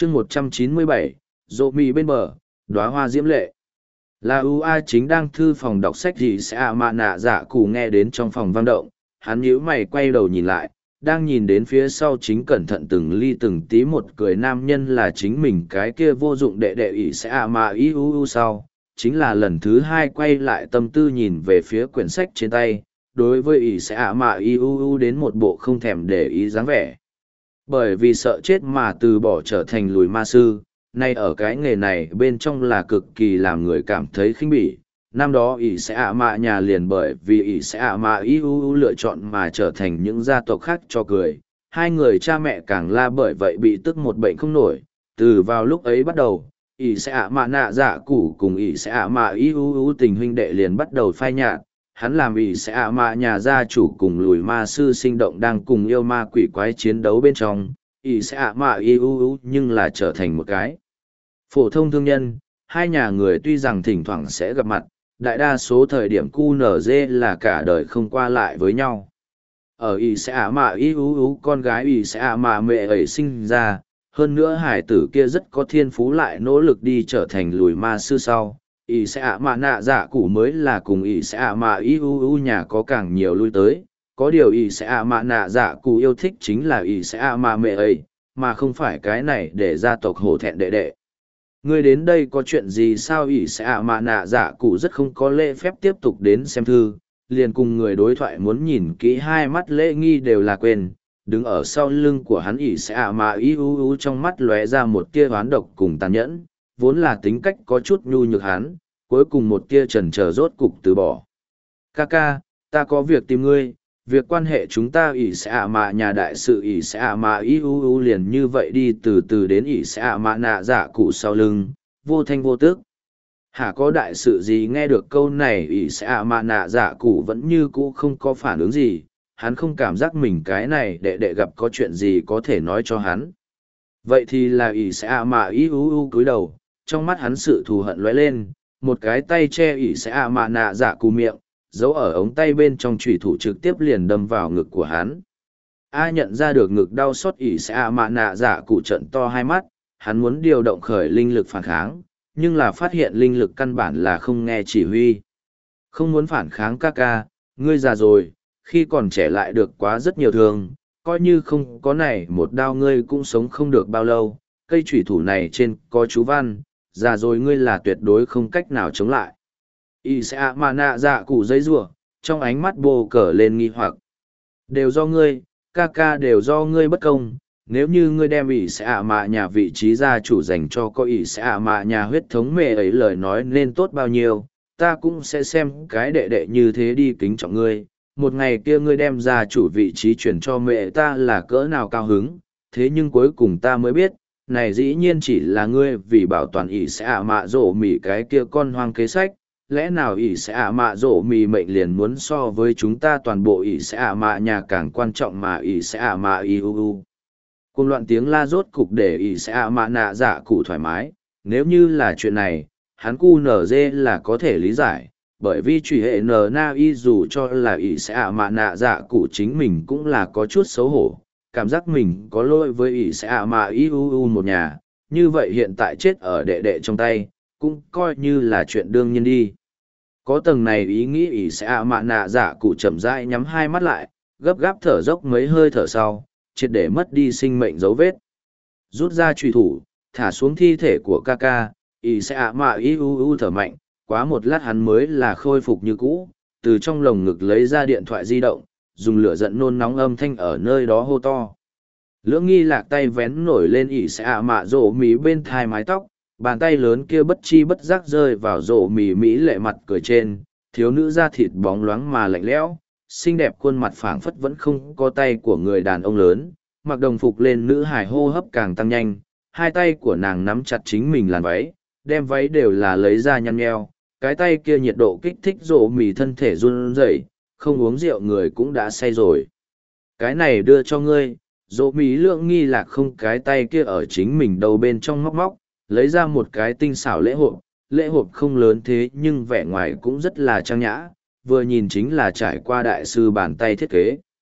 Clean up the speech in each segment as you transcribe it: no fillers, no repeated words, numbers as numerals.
chương 197, rộ mì bên bờ, đóa hoa diễm lệ. Là UA chính đang thư phòng đọc sách gì sẽ mạ nạ dạ cụ nghe đến trong phòng vang động, hắn nhíu mày quay đầu nhìn lại, đang nhìn đến phía sau chính cẩn thận từng ly từng tí một cười nam nhân là chính mình cái kia vô dụng đệ đệ ỷ sẽ mạ iuu sau, chính là lần thứ hai quay lại tâm tư nhìn về phía quyển sách trên tay, đối với ỷ sẽ mạ iuu đến một bộ không thèm để ý dáng vẻ. Bởi vì sợ chết mà từ bỏ trở thành lùi ma sư, nay ở cái nghề này bên trong là cực kỳ làm người cảm thấy khinh bỉ. Năm đó ỷ sẽ mạ nhà liền bởi vì ỷ sẽ mạ iuu lựa chọn mà trở thành những gia tộc khác cho cười. Hai người cha mẹ càng la bởi vậy bị tức một bệnh không nổi. Từ vào lúc ấy bắt đầu, ỷ sẽ mạ nạ dạ cụ cùng ỷ sẽ mạ iuu tình huynh đệ liền bắt đầu phai nhạt. Hắn làm ỷ sẽ mạ nhà gia chủ cùng lùi ma sư sinh động đang cùng yêu ma quỷ quái chiến đấu bên trong. ỷ sẽ mạ iuu nhưng là trở thành một cái phổ thông thương nhân. Hai nhà người tuy rằng thỉnh thoảng sẽ gặp mặt, đại đa số thời điểm QNZ là cả đời không qua lại với nhau. Ở ỷ sẽ mạ iuu con gái ỷ sẽ mạ mẹ ấy sinh ra, hơn nữa hải tử kia rất có thiên phú lại nỗ lực đi trở thành lùi ma sư sau. ỷ sẽ mạ nạ dạ cụ mới là cùng ỷ sẽ mạ iuu nhà có càng nhiều lui tới. Có điều ỷ sẽ mạ nạ dạ cụ yêu thích chính là ỷ sẽ mạ mẹ ấy, mà không phải cái này để gia tộc hổ thẹn đệ đệ. Ngươi đến đây có chuyện gì sao ỷ sẽ mạ nạ dạ cụ rất không có lễ phép tiếp tục đến xem thư, liền cùng người đối thoại muốn nhìn kỹ hai mắt lễ nghi đều là quên, đứng ở sau lưng của hắn ỷ sẽ mạ iuu trong mắt lóe ra một tia oán độc cùng tàn nhẫn, vốn là tính cách có chút nhu nhược hắn, cuối cùng một tia chần chờ rốt cục từ bỏ. Kaka, ta có việc tìm ngươi. Việc quan hệ chúng ta ỷ sẽ mạ nhà đại sự ỷ sẽ mạ iuu liền như vậy đi từ từ đến ỷ sẽ mạ nạ dạ cụ sau lưng, vô thanh vô tước. Hả có đại sự gì nghe được câu này ỷ sẽ mạ nạ dạ cụ vẫn như cũ không có phản ứng gì, hắn không cảm giác mình cái này đệ gặp có chuyện gì có thể nói cho hắn. Vậy thì là ỷ sẽ mạ iuu cúi đầu, trong mắt hắn sự thù hận lóe lên, một cái tay che ỷ sẽ mạ nạ dạ cụ miệng, giấu ở ống tay bên trong chủy thủ trực tiếp liền đâm vào ngực của hắn. A nhận ra được ngực đau xót ỷ sẽ mạ nạ dạ cụ trận to hai mắt, hắn muốn điều động khởi linh lực phản kháng, nhưng là phát hiện linh lực căn bản là không nghe chỉ huy. Không muốn phản kháng Kaka, ngươi già rồi, khi còn trẻ lại được quá rất nhiều thương, coi như không có này một đao ngươi cũng sống không được bao lâu, cây chủy thủ này trên có chú văn, già rồi ngươi là tuyệt đối không cách nào chống lại. Y sẽ mà nạ dạ cụ giấy rủa trong ánh mắt bồ cờ lên nghi hoặc. Đều do ngươi, Kaka đều do ngươi bất công, nếu như ngươi đem ỷ sẽ mạ nhà vị trí gia chủ dành cho có ỷ sẽ mạ nhà huyết thống mẹ ấy lời nói nên tốt bao nhiêu, ta cũng sẽ xem cái đệ đệ như thế đi kính trọng ngươi. Một ngày kia ngươi đem gia chủ vị trí chuyển cho mẹ ta là cỡ nào cao hứng, thế nhưng cuối cùng ta mới biết, này dĩ nhiên chỉ là ngươi vì bảo toàn ỷ sẽ mạ rổ mỉ cái kia con hoang kế sách. Lẽ nào ỷ sẽ mạ rổ mì mệnh liền muốn so với chúng ta toàn bộ ỷ sẽ mạ nhà càng quan trọng mà ỷ sẽ mạ iuu. Cùng loạn tiếng la rốt cục để ỷ sẽ mạ nạ dạ cụ thoải mái, nếu như là chuyện này, hắn cu nở dê là có thể lý giải, bởi vì truy hệ nở na y dù cho là ỷ sẽ mạ nạ dạ cụ chính mình cũng là có chút xấu hổ, cảm giác mình có lỗi với ỷ sẽ mạ iuu một nhà, như vậy hiện tại chết ở đệ đệ trong tay, cũng coi như là chuyện đương nhiên đi. Có tầng này ý nghĩ ỷ sẽ mạ nạ dạ cụ chậm rãi nhắm hai mắt lại, gấp gáp thở dốc mấy hơi thở sau, triệt để mất đi sinh mệnh dấu vết. Rút ra truy thủ, thả xuống thi thể của Kaka, ỷ sẽ mạ iuu thở mạnh, quá một lát hắn mới là khôi phục như cũ, từ trong lồng ngực lấy ra điện thoại di động, dùng lửa giận nôn nóng âm thanh ở nơi đó hô to. Lưỡng nghi lạc tay vén nổi lên ỷ sẽ mạ rổ mí bên thai mái tóc, bàn tay lớn kia bất chi bất giác rơi vào rổ mì mỹ lệ mặt cười trên, thiếu nữ da thịt bóng loáng mà lạnh lẽo, xinh đẹp khuôn mặt phảng phất vẫn không có tay của người đàn ông lớn, mặc đồng phục lên nữ hài hô hấp càng tăng nhanh, hai tay của nàng nắm chặt chính mình làn váy, đem váy đều là lấy ra nhăn nheo, cái tay kia nhiệt độ kích thích rổ mì thân thể run rẩy, không uống rượu người cũng đã say rồi. Cái này đưa cho ngươi, rổ mì lượng nghi lạc không cái tay kia ở chính mình đầu bên trong móc móc, lấy ra một cái tinh xảo lễ hộp không lớn thế nhưng vẻ ngoài cũng rất là trang nhã, vừa nhìn chính là trải qua đại sư bàn tay thiết kế.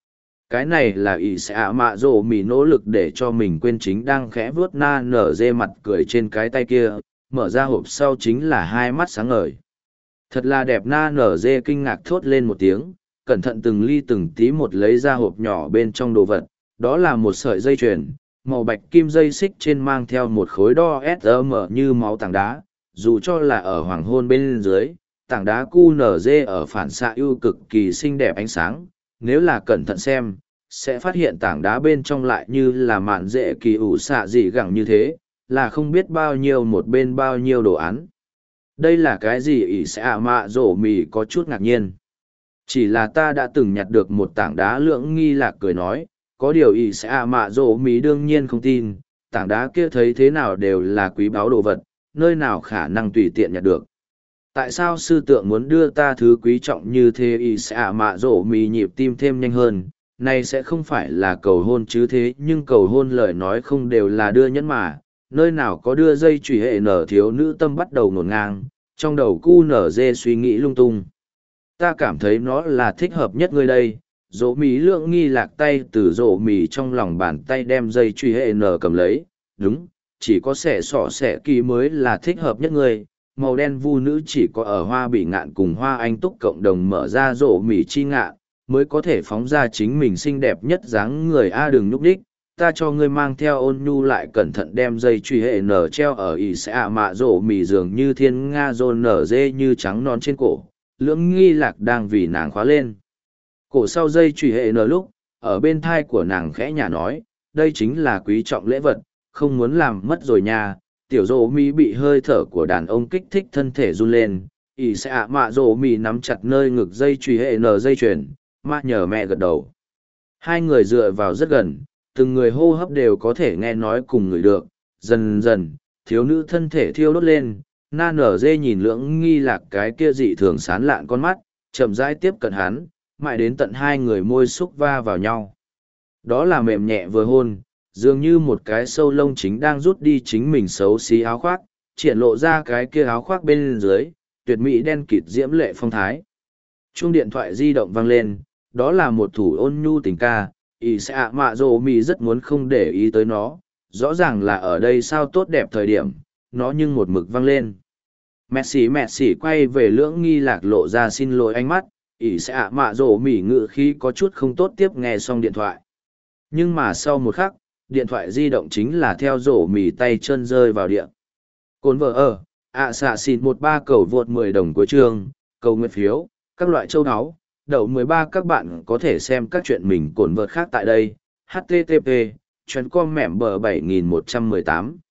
Cái này là ỷ xạ mạ rổ mì nỗ lực để cho mình quên chính đang khẽ vuốt na nở dê mặt cười trên cái tay kia, mở ra hộp sau chính là hai mắt sáng ngời. Thật là đẹp, na nở dê kinh ngạc thốt lên một tiếng, cẩn thận từng ly từng tí một lấy ra hộp nhỏ bên trong đồ vật, đó là một sợi dây chuyền, màu bạch kim dây xích trên mang theo một khối đo SM như máu tảng đá, dù cho là ở hoàng hôn bên dưới, tảng đá QNZ ở phản xạ ưu cực kỳ xinh đẹp ánh sáng, nếu là cẩn thận xem, sẽ phát hiện tảng đá bên trong lại như là mạn dễ kỳ ủ xạ dị gẳng như thế, là không biết bao nhiêu một bên bao nhiêu đồ án. Đây là cái gì? Ỷ xạ mạ rổ mì có chút ngạc nhiên. Chỉ là ta đã từng nhặt được một tảng đá. Lưỡng nghi lạc cười nói, có điều ỷ xạ mạ rổ mì đương nhiên không tin, tảng đá kia thấy thế nào đều là quý báu đồ vật, nơi nào khả năng tùy tiện nhặt được. Tại sao sư tượng muốn đưa ta thứ quý trọng như thế? Ỷ xạ mạ rổ mì nhịp tim thêm nhanh hơn, này sẽ không phải là cầu hôn chứ? Thế nhưng cầu hôn lời nói không đều là đưa nhẫn mà, nơi nào có đưa dây chùy hệ nở? Thiếu nữ tâm bắt đầu ngổn ngang, trong đầu cu nở dê suy nghĩ lung tung. Ta cảm thấy nó là thích hợp nhất ngươi đây. Dỗ mì lượng nghi lạc tay từ rổ mì trong lòng bàn tay đem dây truy hệ nở cầm lấy. Đúng, chỉ có xẻ sọ xẻ kỳ mới là thích hợp nhất ngươi. Màu đen vu nữ chỉ có ở hoa bị ngạn cùng hoa anh túc cộng đồng mở ra rổ mì chi ngạn, mới có thể phóng ra chính mình xinh đẹp nhất dáng người. A đừng nhúc đích, ta cho ngươi mang theo. Ôn nhu lại cẩn thận đem dây truy hệ nở treo ở ỷ xạ mạ rổ mì dường như thiên nga rôn nở dê như trắng non trên cổ. Lưỡng nghi lạc đang vì nàng khóa lên cổ sau dây truy hệ nở lúc, ở bên thai của nàng khẽ nhả nói, đây chính là quý trọng lễ vật, không muốn làm mất rồi nha. Tiểu rổ mì bị hơi thở của đàn ông kích thích, thân thể run lên. Ỷ xạ mạ rổ mì nắm chặt nơi ngực dây truy hệ nở dây chuyền, mà nhờ mẹ gật đầu. Hai người dựa vào rất gần, từng người hô hấp đều có thể nghe nói cùng người được. Dần dần, thiếu nữ thân thể thiêu đốt lên, na nở dê nhìn lưỡng nghi lạc cái kia dị thường sán lạn con mắt, chậm rãi tiếp cận hắn, mãi đến tận hai người môi xúc va vào nhau. Đó là mềm nhẹ vừa hôn, dường như một cái sâu lông chính đang rút đi chính mình xấu xí áo khoác, triển lộ ra cái kia áo khoác bên dưới, tuyệt mỹ đen kịt diễm lệ phong thái. Chuông điện thoại di động vang lên, đó là một thủ ôn nhu tình ca. Ỷ xạ mạ rồ mì rất muốn không để ý tới nó, rõ ràng là ở đây sao tốt đẹp thời điểm, nó nhưng một mực vang lên. Mẹ xỉ quay về lưỡng nghi lạc lộ ra xin lỗi ánh mắt. Ỷ xạ mạ rồ mì ngự khí có chút không tốt tiếp nghe xong điện thoại. Nhưng mà sau một khắc, điện thoại di động chính là theo rổ mì tay chân rơi vào địa. Cồn vợ ở, xạ xịn 13 cầu vượt 10 đồng cuối chương, cầu nguyện phiếu, các loại châu áo. Đậu 13 các bạn có thể xem các chuyện mình cồn vợt khác tại đây. http://com mẻm bờ 7118